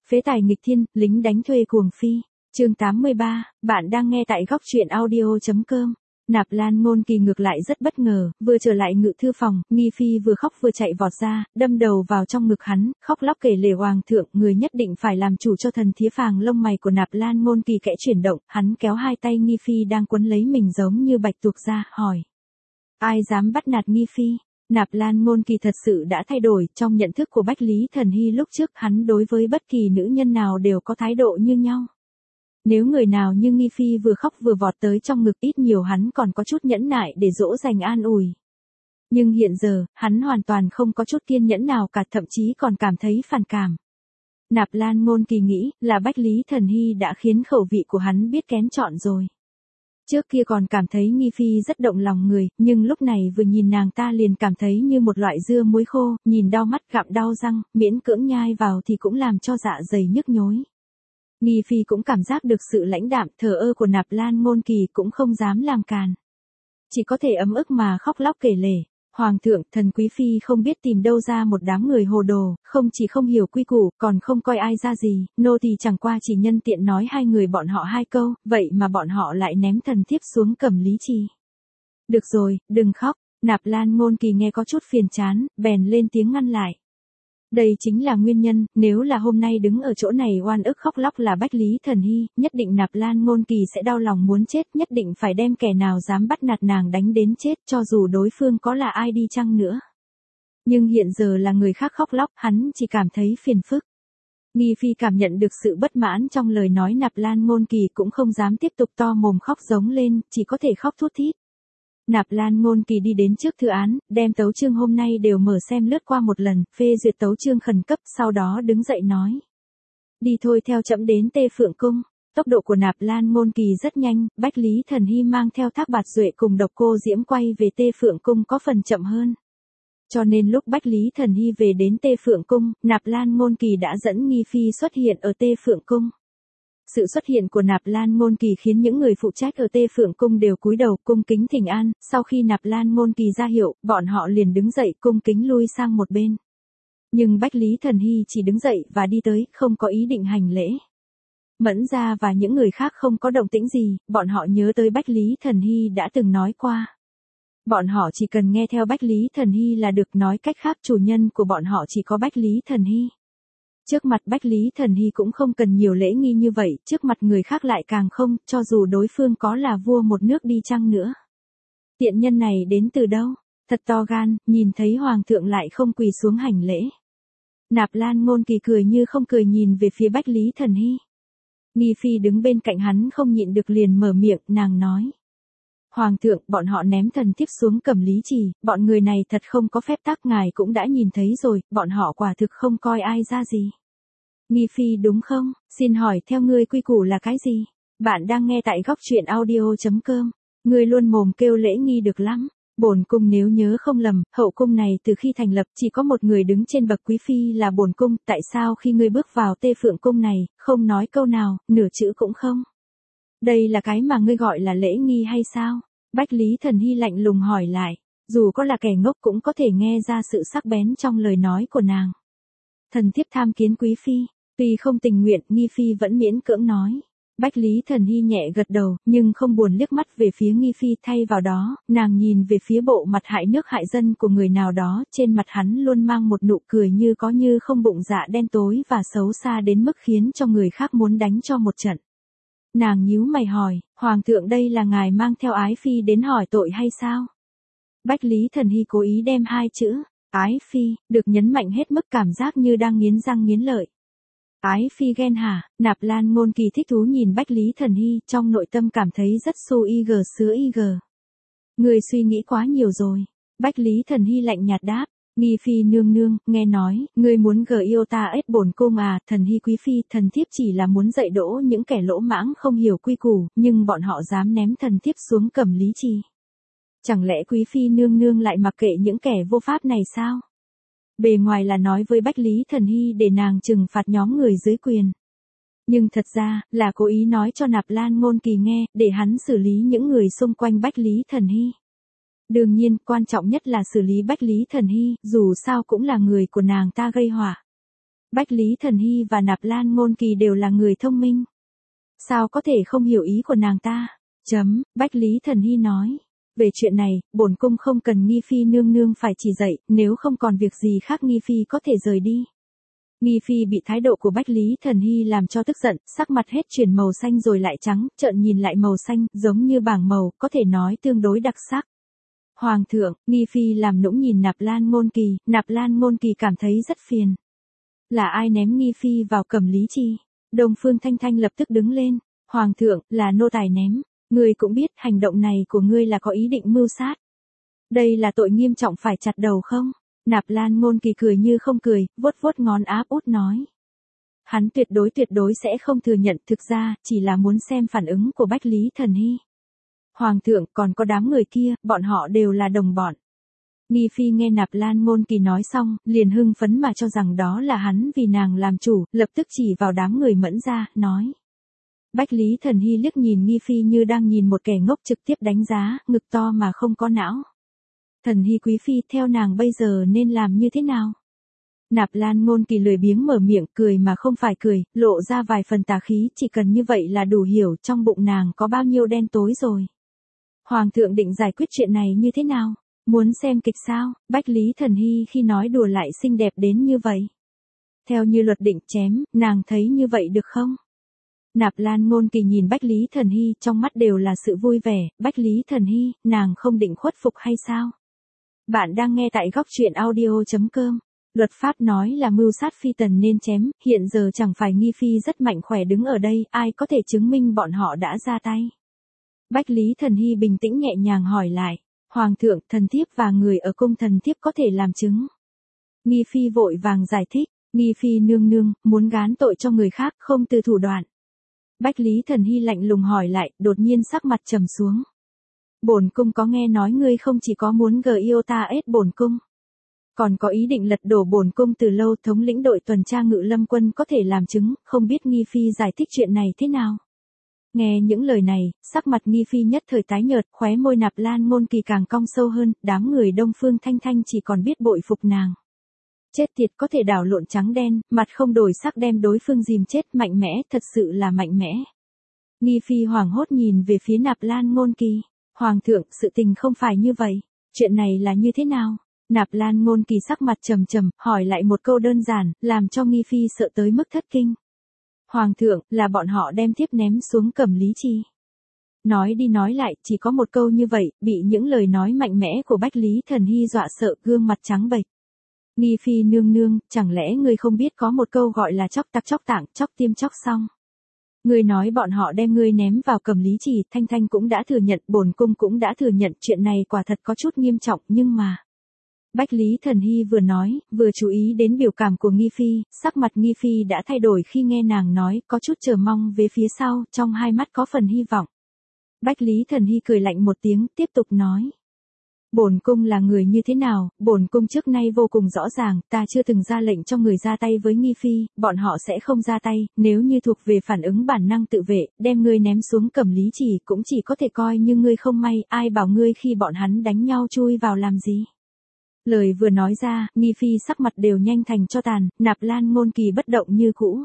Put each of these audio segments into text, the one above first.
Phế tài nghịch thiên, lính đánh thuê cuồng phi. Chương 83, bạn đang nghe tại góc truyện audio.com. Nạp Lan Ngôn Kỳ ngược lại rất bất ngờ, vừa trở lại ngự thư phòng, Nghi Phi vừa khóc vừa chạy vọt ra, đâm đầu vào trong ngực hắn, khóc lóc kể lể hoàng thượng, người nhất định phải làm chủ cho thần thía phàng lông mày của Nạp Lan Ngôn Kỳ kẽ chuyển động, hắn kéo hai tay Nghi Phi đang quấn lấy mình giống như bạch tuộc ra, hỏi. Ai dám bắt nạt Nghi Phi? Nạp Lan Ngôn Kỳ thật sự đã thay đổi, trong nhận thức của Bách Lý Thần Hy lúc trước hắn đối với bất kỳ nữ nhân nào đều có thái độ như nhau. Nếu người nào như Nghi Phi vừa khóc vừa vọt tới trong ngực ít nhiều hắn còn có chút nhẫn nại để dỗ dành an ủi. Nhưng hiện giờ, hắn hoàn toàn không có chút kiên nhẫn nào cả, thậm chí còn cảm thấy phản cảm. Nạp Lan Ngôn Kỳ nghĩ là Bách Lý Thần Hy đã khiến khẩu vị của hắn biết kén chọn rồi. Trước kia còn cảm thấy Nghi Phi rất động lòng người, nhưng lúc này vừa nhìn nàng ta liền cảm thấy như một loại dưa muối khô, nhìn đau mắt gặm đau răng, miễn cưỡng nhai vào thì cũng làm cho dạ dày nhức nhối. Nghi Phi cũng cảm giác được sự lãnh đạm thờ ơ của Nạp Lan Ngôn Kỳ, cũng không dám làm càn. Chỉ có thể ấm ức mà khóc lóc kể lể. Hoàng thượng, thần quý phi không biết tìm đâu ra một đám người hồ đồ, không chỉ không hiểu quy củ, còn không coi ai ra gì, nô tỳ chẳng qua chỉ nhân tiện nói hai người bọn họ hai câu, vậy mà bọn họ lại ném thần thiếp xuống cầm lý trì. Được rồi, đừng khóc. Nạp Lan Ngôn Kỳ nghe có chút phiền chán, bèn lên tiếng ngăn lại. Đây chính là nguyên nhân, nếu là hôm nay đứng ở chỗ này oan ức khóc lóc là Bách Lý Thần Hy, nhất định Nạp Lan Ngôn Kỳ sẽ đau lòng muốn chết, nhất định phải đem kẻ nào dám bắt nạt nàng đánh đến chết, cho dù đối phương có là ai đi chăng nữa. Nhưng hiện giờ là người khác khóc lóc, hắn chỉ cảm thấy phiền phức. Nghi Phi cảm nhận được sự bất mãn trong lời nói Nạp Lan Ngôn Kỳ, cũng không dám tiếp tục to mồm khóc giống lên, chỉ có thể khóc thút thít. Nạp Lan Ngôn Kỳ đi đến trước thư án, đem tấu chương hôm nay đều mở xem lướt qua một lần, phê duyệt tấu chương khẩn cấp, sau đó đứng dậy nói. Đi thôi, theo trẫm đến Tê Phượng Cung. Tốc độ của Nạp Lan Ngôn Kỳ rất nhanh, Bách Lý Thần Hy mang theo Thác Bạt Duệ cùng Độc Cô Diễm quay về Tê Phượng Cung có phần chậm hơn. Cho nên lúc Bách Lý Thần Hy về đến Tê Phượng Cung, Nạp Lan Ngôn Kỳ đã dẫn Nghi Phi xuất hiện ở Tê Phượng Cung. Sự xuất hiện của Nạp Lan Ngôn Kỳ khiến những người phụ trách ở Tê Phượng Cung đều cúi đầu cung kính thỉnh an, sau khi Nạp Lan Ngôn Kỳ ra hiệu, bọn họ liền đứng dậy cung kính lui sang một bên. Nhưng Bách Lý Thần Hy chỉ đứng dậy và đi tới, không có ý định hành lễ. Mẫn Gia và những người khác không có động tĩnh gì, bọn họ nhớ tới Bách Lý Thần Hy đã từng nói qua. Bọn họ chỉ cần nghe theo Bách Lý Thần Hy là được, nói cách khác chủ nhân của bọn họ chỉ có Bách Lý Thần Hy. Trước mặt Bách Lý Thần Hy cũng không cần nhiều lễ nghi như vậy, trước mặt người khác lại càng không, cho dù đối phương có là vua một nước đi chăng nữa. Tiện nhân này đến từ đâu? Thật to gan, nhìn thấy hoàng thượng lại không quỳ xuống hành lễ. Nạp Lan Ngôn Kỳ cười như không cười nhìn về phía Bách Lý Thần Hy. Nghi Phi đứng bên cạnh hắn không nhịn được liền mở miệng, nàng nói. Hoàng thượng, bọn họ ném thần thiếp xuống cầm lý trì, bọn người này thật không có phép tắc, ngài cũng đã nhìn thấy rồi, bọn họ quả thực không coi ai ra gì. Nghi Phi đúng không? Xin hỏi theo ngươi quy củ là cái gì? Bạn đang nghe tại góc truyện audio.com. Ngươi luôn mồm kêu lễ nghi được lắm. Bổn cung nếu nhớ không lầm, hậu cung này từ khi thành lập chỉ có một người đứng trên bậc quý phi là bổn cung, tại sao khi ngươi bước vào Tê Phượng Cung này, không nói câu nào, nửa chữ cũng không? Đây là cái mà ngươi gọi là lễ nghi hay sao? Bách Lý Thần Hy lạnh lùng hỏi lại, dù có là kẻ ngốc cũng có thể nghe ra sự sắc bén trong lời nói của nàng. Thần thiếp tham kiến quý phi, tuy không tình nguyện, Nghi Phi vẫn miễn cưỡng nói. Bách Lý Thần Hy nhẹ gật đầu, nhưng không buồn liếc mắt về phía Nghi Phi, thay vào đó, nàng nhìn về phía bộ mặt hại nước hại dân của người nào đó, trên mặt hắn luôn mang một nụ cười như có như không, bụng dạ đen tối và xấu xa đến mức khiến cho người khác muốn đánh cho một trận. Nàng nhíu mày hỏi, Hoàng thượng đây là ngài mang theo Ái Phi đến hỏi tội hay sao? Bách Lý Thần Hy cố ý đem hai chữ, Ái Phi, được nhấn mạnh hết mức, cảm giác như đang nghiến răng nghiến lợi. Ái Phi ghen hả? Nạp Lan Ngôn Kỳ thích thú nhìn Bách Lý Thần Hy, trong nội tâm cảm thấy rất su ig sứa ig. Người suy nghĩ quá nhiều rồi. Bách Lý Thần Hy lạnh nhạt đáp. Nghi Phi nương nương, nghe nói, ngươi muốn gờ yêu ta ết bổn cung à? Thần Hy quý phi, thần thiếp chỉ là muốn dạy dỗ những kẻ lỗ mãng không hiểu quy củ, nhưng bọn họ dám ném thần thiếp xuống cầm lý trì. Chẳng lẽ quý phi nương nương lại mặc kệ những kẻ vô pháp này sao? Bề ngoài là nói với Bách Lý Thần Hy để nàng trừng phạt nhóm người dưới quyền. Nhưng thật ra, là cố ý nói cho Nạp Lan Ngôn Kỳ nghe, để hắn xử lý những người xung quanh Bách Lý Thần Hy. Đương nhiên, quan trọng nhất là xử lý Bách Lý Thần Hy, dù sao cũng là người của nàng ta gây họa. Bách Lý Thần Hy và Nạp Lan Ngôn Kỳ đều là người thông minh. Sao có thể không hiểu ý của nàng ta? Bách Lý Thần Hy nói. Về chuyện này, bổn cung không cần Nghi Phi nương nương phải chỉ dạy, nếu không còn việc gì khác Nghi Phi có thể rời đi. Nghi Phi bị thái độ của Bách Lý Thần Hy làm cho tức giận, sắc mặt hết chuyển màu xanh rồi lại trắng, trợn nhìn lại màu xanh, giống như bảng màu, có thể nói tương đối đặc sắc. Hoàng thượng, Nghi Phi làm nũng nhìn Nạp Lan Ngôn Kỳ cảm thấy rất phiền. Là ai ném Nghi Phi vào Cẩm Lý Chi? Đông Phương Thanh Thanh lập tức đứng lên. Hoàng thượng, là nô tài ném. Ngươi cũng biết hành động này của ngươi là có ý định mưu sát. Đây là tội nghiêm trọng phải chặt đầu không? Nạp Lan Ngôn Kỳ cười như không cười, vuốt vuốt ngón áp út nói. Hắn tuyệt đối sẽ không thừa nhận, thực ra, chỉ là muốn xem phản ứng của Bách Lý Thần Hy. Hoàng thượng, còn có đám người kia, bọn họ đều là đồng bọn. Nghi Phi nghe Nạp Lan Ngôn Kỳ nói xong, liền hưng phấn mà cho rằng đó là hắn vì nàng làm chủ, lập tức chỉ vào đám người Mẫn Gia, nói. Bách Lý Thần Hy liếc nhìn Nghi Phi như đang nhìn một kẻ ngốc, trực tiếp đánh giá, ngực to mà không có não. Thần Hy quý phi, theo nàng bây giờ nên làm như thế nào? Nạp Lan Ngôn Kỳ lười biếng mở miệng, cười mà không phải cười, lộ ra vài phần tà khí, chỉ cần như vậy là đủ hiểu trong bụng nàng có bao nhiêu đen tối rồi. Hoàng thượng định giải quyết chuyện này như thế nào? Muốn xem kịch sao? Bách Lý Thần Hy khi nói đùa lại xinh đẹp đến như vậy. Theo như luật định chém, nàng thấy như vậy được không? Nạp Lan Ngôn Kỳ nhìn Bách Lý Thần Hy, trong mắt đều là sự vui vẻ. Bách Lý Thần Hy, nàng không định khuất phục hay sao? Bạn đang nghe tại góc truyện audio.com. Luật pháp nói là mưu sát phi tần nên chém, hiện giờ chẳng phải Nghi Phi rất mạnh khỏe đứng ở đây, ai có thể chứng minh bọn họ đã ra tay? Bách Lý Thần Hy bình tĩnh nhẹ nhàng hỏi lại. Hoàng thượng, thần thiếp và người ở cung thần thiếp có thể làm chứng. Nghi Phi vội vàng giải thích. Nghi Phi nương nương, muốn gán tội cho người khác không từ thủ đoạn. Bách Lý Thần Hy lạnh lùng hỏi lại, đột nhiên sắc mặt trầm xuống. Bổn cung có nghe nói ngươi không chỉ có muốn ết bổn cung, còn có ý định lật đổ bổn cung từ lâu. Thống lĩnh đội tuần tra Ngự Lâm quân có thể làm chứng, không biết Nghi Phi giải thích chuyện này thế nào? Nghe những lời này, sắc mặt Nghi Phi nhất thời tái nhợt, khóe môi Nạp Lan Ngôn Kỳ càng cong sâu hơn, đám người Đông Phương Thanh Thanh chỉ còn biết bội phục nàng. Chết tiệt, có thể đảo lộn trắng đen, mặt không đổi sắc đem đối phương dìm chết, mạnh mẽ, thật sự là mạnh mẽ. Nghi Phi hoảng hốt nhìn về phía Nạp Lan Ngôn Kỳ. Hoàng thượng, sự tình không phải như vậy. Chuyện này là như thế nào? Nạp Lan Ngôn Kỳ sắc mặt trầm trầm, hỏi lại một câu đơn giản, làm cho Nghi Phi sợ tới mức thất kinh. Hoàng thượng, là bọn họ đem thiếp ném xuống Cẩm Lý Chi. Nói đi nói lại, chỉ có một câu như vậy, bị những lời nói mạnh mẽ của Bách Lý Thần Hy dọa sợ, gương mặt trắng bệch. Nghi Phi nương nương, chẳng lẽ ngươi không biết có một câu gọi là chóc tặc chóc tạng, chóc tiêm chóc xong. Ngươi nói bọn họ đem ngươi ném vào Cẩm Lý Chi, Thanh Thanh cũng đã thừa nhận, bổn cung cũng đã thừa nhận, chuyện này quả thật có chút nghiêm trọng, nhưng mà. Bách Lý Thần Hy vừa nói, vừa chú ý đến biểu cảm của Nghi Phi, sắc mặt Nghi Phi đã thay đổi khi nghe nàng nói, có chút chờ mong về phía sau, trong hai mắt có phần hy vọng. Bách Lý Thần Hy cười lạnh một tiếng, tiếp tục nói. Bổn cung là người như thế nào, bổn cung trước nay vô cùng rõ ràng, ta chưa từng ra lệnh cho người ra tay với Nghi Phi, bọn họ sẽ không ra tay, nếu như thuộc về phản ứng bản năng tự vệ, đem ngươi ném xuống Cẩm Lý Chỉ cũng chỉ có thể coi như ngươi không may, ai bảo ngươi khi bọn hắn đánh nhau chui vào làm gì. Lời vừa nói ra, Nghi Phi sắc mặt đều nhanh thành cho tàn, Nạp Lan Ngôn Kỳ bất động như cũ.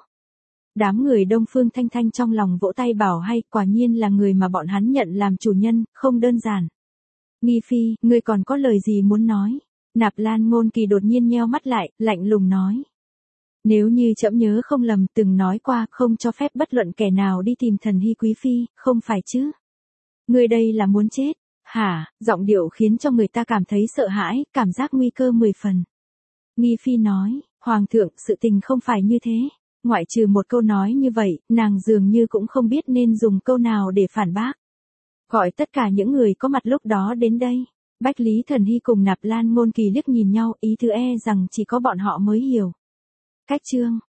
Đám người Đông Phương Thanh Thanh trong lòng vỗ tay bảo hay, quả nhiên là người mà bọn hắn nhận làm chủ nhân, không đơn giản. Nghi Phi, ngươi còn có lời gì muốn nói? Nạp Lan Ngôn Kỳ đột nhiên nheo mắt lại, lạnh lùng nói. Nếu như trẫm nhớ không lầm, từng nói qua, không cho phép bất luận kẻ nào đi tìm Thần Hy quý phi, không phải chứ? Ngươi đây là muốn chết? Hả? Giọng điệu khiến cho người ta cảm thấy sợ hãi, cảm giác nguy cơ 10 phần. Nghi Phi nói, Hoàng thượng, sự tình không phải như thế. Ngoại trừ một câu nói như vậy, nàng dường như cũng không biết nên dùng câu nào để phản bác. Gọi tất cả những người có mặt lúc đó đến đây. Bách Lý Thần Hy cùng Nạp Lan Ngôn Kỳ liếc nhìn nhau, ý tứ rằng chỉ có bọn họ mới hiểu. Cách chương